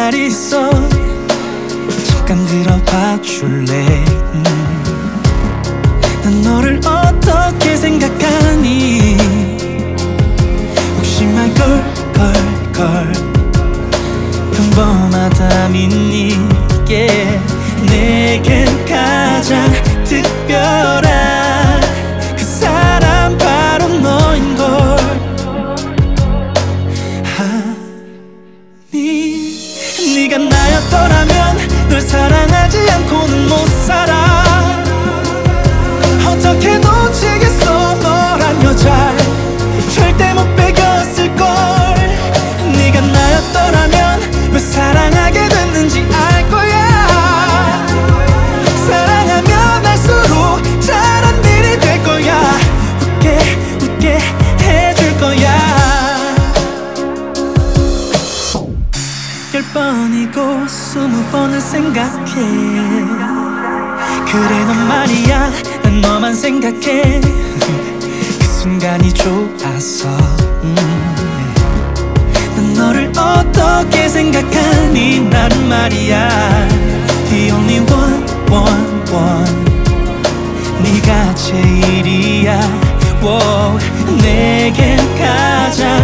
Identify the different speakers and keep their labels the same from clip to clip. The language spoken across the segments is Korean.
Speaker 1: 말 있어. 잠깐 들어봐 줄래? 난 너를 어떻게 생각하니? 혹시 말 걸 평범하다 믿니? yeah. 내겐 가장 특별한 그 사람 바로 너인걸. 네가 나였더라면 널 사랑하지 않고는 못 살아. 어떻게 놓치겠어 너란 여자. 절대 못 빼겼을걸. 네가 나였더라면 왜 사랑하게 됐는지 알 거야. 사랑하면 할수록 잘한 일이 될 거야. 웃게 해줄 거야. 10번이고 20번을 생각해. 그래 넌 말이야 난 너만 생각해. 그 순간이 좋아서 난 너를 어떻게 생각하니? 난 말이야 The only one 네가 제일이야. wow. 내겐 가장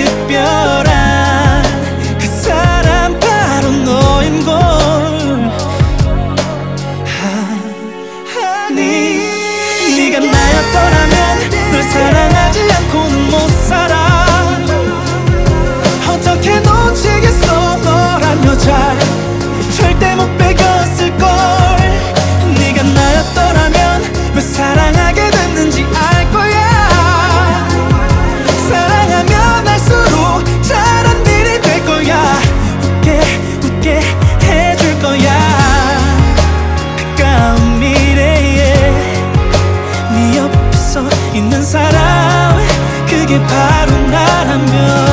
Speaker 1: 특별한 그 사람 바로 너인걸. 네가 나였더라면 널 사랑하지 않고는 못 살아. 어떻게 놓치겠어 너란 여자. 절대 못 빼겼을걸. 네가 나였더라면 왜 사랑하게 됐는지 알 거야. 사랑하면 할수록 잘한 일이 될 거야. 웃게 해줄 거야. 가까운 미래에 네 옆에서 있는 사람 그게 바로 나라면